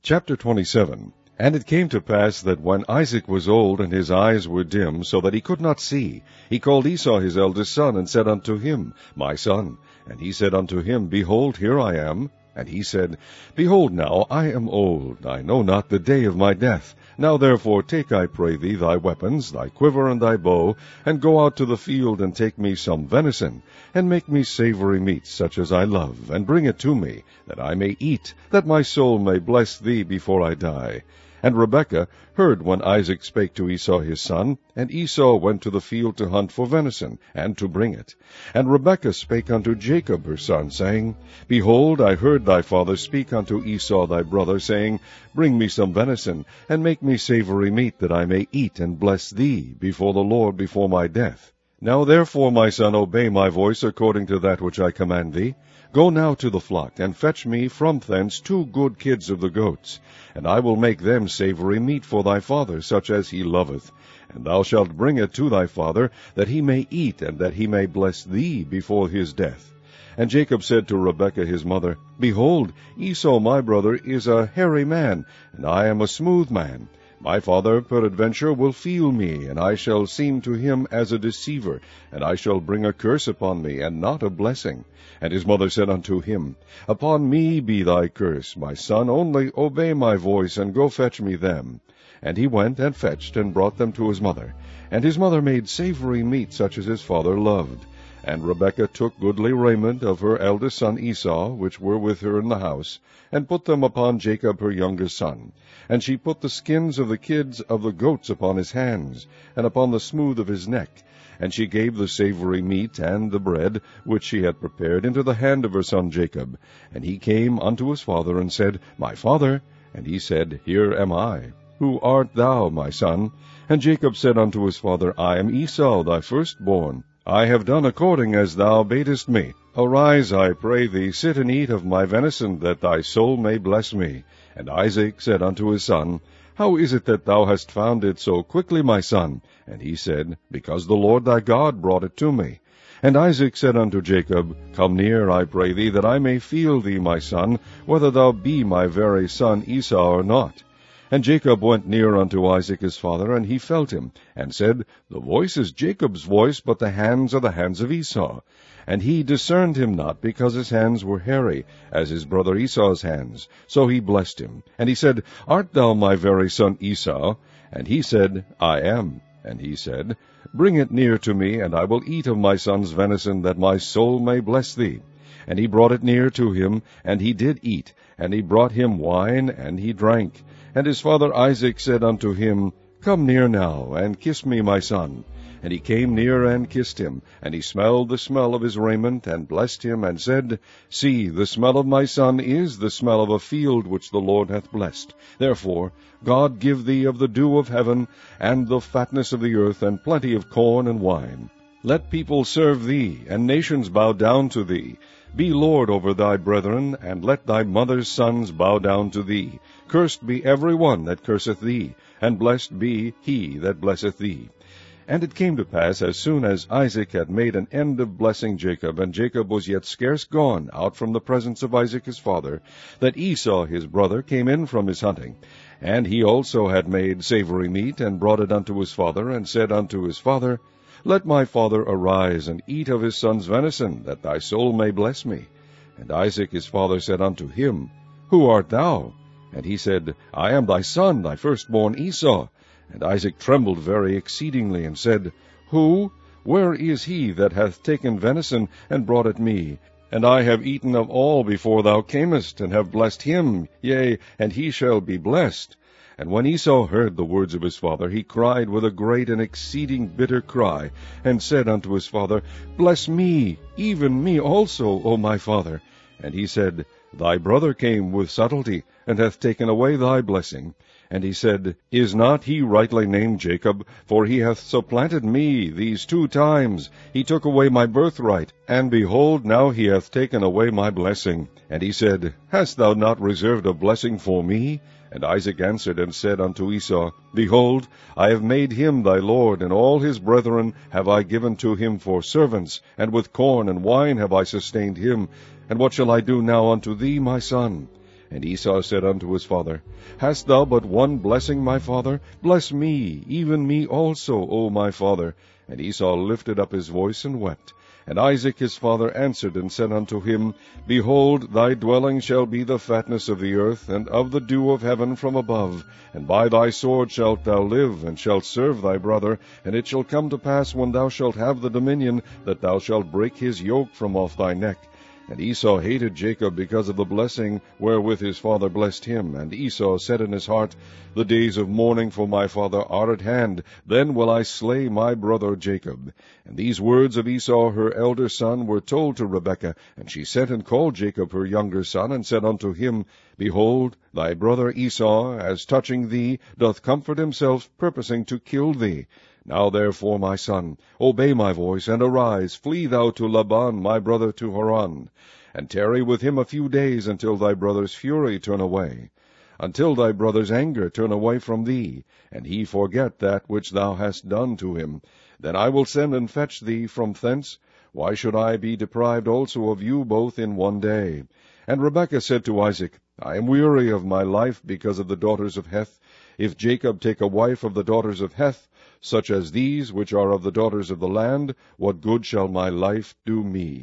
Chapter 27. And it came to pass that when Isaac was old, and his eyes were dim, so that he could not see, he called Esau his eldest son, and said unto him, My son. And he said unto him, Behold, here I am. And he said, Behold now, I am old, I know not the day of my death. Now therefore take, I pray thee, thy weapons, thy quiver and thy bow, and go out to the field, and take me some venison, and make me savory meat, such as I love, and bring it to me, that I may eat, that my soul may bless thee before I die. And Rebekah heard when Isaac spake to Esau his son, and Esau went to the field to hunt for venison, and to bring it. And Rebekah spake unto Jacob her son, saying, Behold, I heard thy father speak unto Esau thy brother, saying, Bring me some venison, and make me savory meat, that I may eat and bless thee before the Lord before my death. Now therefore, my son, obey my voice according to that which I command thee. Go now to the flock, and fetch me from thence 2 good kids of the goats, and I will make them savory meat for thy father, such as he loveth. And thou shalt bring it to thy father, that he may eat, and that he may bless thee before his death. And Jacob said to Rebekah his mother, Behold, Esau my brother is a hairy man, and I am a smooth man. My father peradventure will feel me, and I shall seem to him as a deceiver, and I shall bring a curse upon me, and not a blessing. And his mother said unto him, Upon me be thy curse, my son, only obey my voice, and go fetch me them. And he went and fetched, and brought them to his mother. And his mother made savory meat, such as his father loved. And Rebekah took goodly raiment of her eldest son Esau, which were with her in the house, and put them upon Jacob her youngest son. And she put the skins of the kids of the goats upon his hands, and upon the smooth of his neck. And she gave the savory meat and the bread, which she had prepared, into the hand of her son Jacob. And he came unto his father, and said, My father. And he said, Here am I. Who art thou, my son? And Jacob said unto his father, I am Esau, thy firstborn. I have done according as thou badest me. Arise, I pray thee, sit and eat of my venison, that thy soul may bless me. And Isaac said unto his son, How is it that thou hast found it so quickly, my son? And he said, Because the Lord thy God brought it to me. And Isaac said unto Jacob, Come near, I pray thee, that I may feel thee, my son, whether thou be my very son Esau or not. And Jacob went near unto Isaac his father, and he felt him, and said, The voice is Jacob's voice, but the hands are the hands of Esau. And he discerned him not, because his hands were hairy, as his brother Esau's hands. So he blessed him. And he said, Art thou my very son Esau? And he said, I am. And he said, Bring it near to me, and I will eat of my son's venison, that my soul may bless thee. And he brought it near to him, and he did eat. And he brought him wine, and he drank. And his father Isaac said unto him, Come near now, and kiss me, my son. And he came near and kissed him. And he smelled the smell of his raiment, and blessed him, and said, See, the smell of my son is the smell of a field which the Lord hath blessed. Therefore God give thee of the dew of heaven, and the fatness of the earth, and plenty of corn and wine. Let people serve thee, and nations bow down to thee. Be Lord over thy brethren, and let thy mother's sons bow down to thee. Cursed be every one that curseth thee, and blessed be he that blesseth thee. And it came to pass, as soon as Isaac had made an end of blessing Jacob, and Jacob was yet scarce gone out from the presence of Isaac his father, that Esau his brother came in from his hunting. And he also had made savory meat, and brought it unto his father, and said unto his father, Let my father arise, and eat of his son's venison, that thy soul may bless me. And Isaac his father said unto him, Who art thou? And he said, I am thy son, thy firstborn Esau. And Isaac trembled very exceedingly, and said, Who? Where is he that hath taken venison, and brought it me? And I have eaten of all before thou camest, and have blessed him, yea, and he shall be blessed. And when Esau heard the words of his father, he cried with a great and exceeding bitter cry, and said unto his father, Bless me, even me also, O my father. And he said, Thy brother came with subtlety, and hath taken away thy blessing. And he said, Is not he rightly named Jacob? For he hath supplanted me these 2 times. He took away my birthright, and behold, now he hath taken away my blessing. And he said, Hast thou not reserved a blessing for me? And Isaac answered and said unto Esau, Behold, I have made him thy lord, and all his brethren have I given to him for servants, and with corn and wine have I sustained him. And what shall I do now unto thee, my son? And Esau said unto his father, Hast thou but one blessing, my father? Bless me, even me also, O my father. And Esau lifted up his voice and wept. And Isaac his father answered and said unto him, Behold, thy dwelling shall be the fatness of the earth, and of the dew of heaven from above. And by thy sword shalt thou live, and shalt serve thy brother. And it shall come to pass, when thou shalt have the dominion, that thou shalt break his yoke from off thy neck. And Esau hated Jacob because of the blessing wherewith his father blessed him. And Esau said in his heart, The days of mourning for my father are at hand, then will I slay my brother Jacob. And these words of Esau her elder son were told to Rebekah. And she sent and called Jacob her younger son, and said unto him, Behold, thy brother Esau, as touching thee, doth comfort himself, purposing to kill thee. Now therefore, my son, obey my voice, and arise, flee thou to Laban my brother to Haran, and tarry with him a few days, until thy brother's fury turn away, until thy brother's anger turn away from thee, and he forget that which thou hast done to him. Then I will send and fetch thee from thence. Why should I be deprived also of you both in one day? And Rebekah said to Isaac, I am weary of my life because of the daughters of Heth. If Jacob take a wife of the daughters of Heth, such as these, which are of the daughters of the land, what good shall my life do me?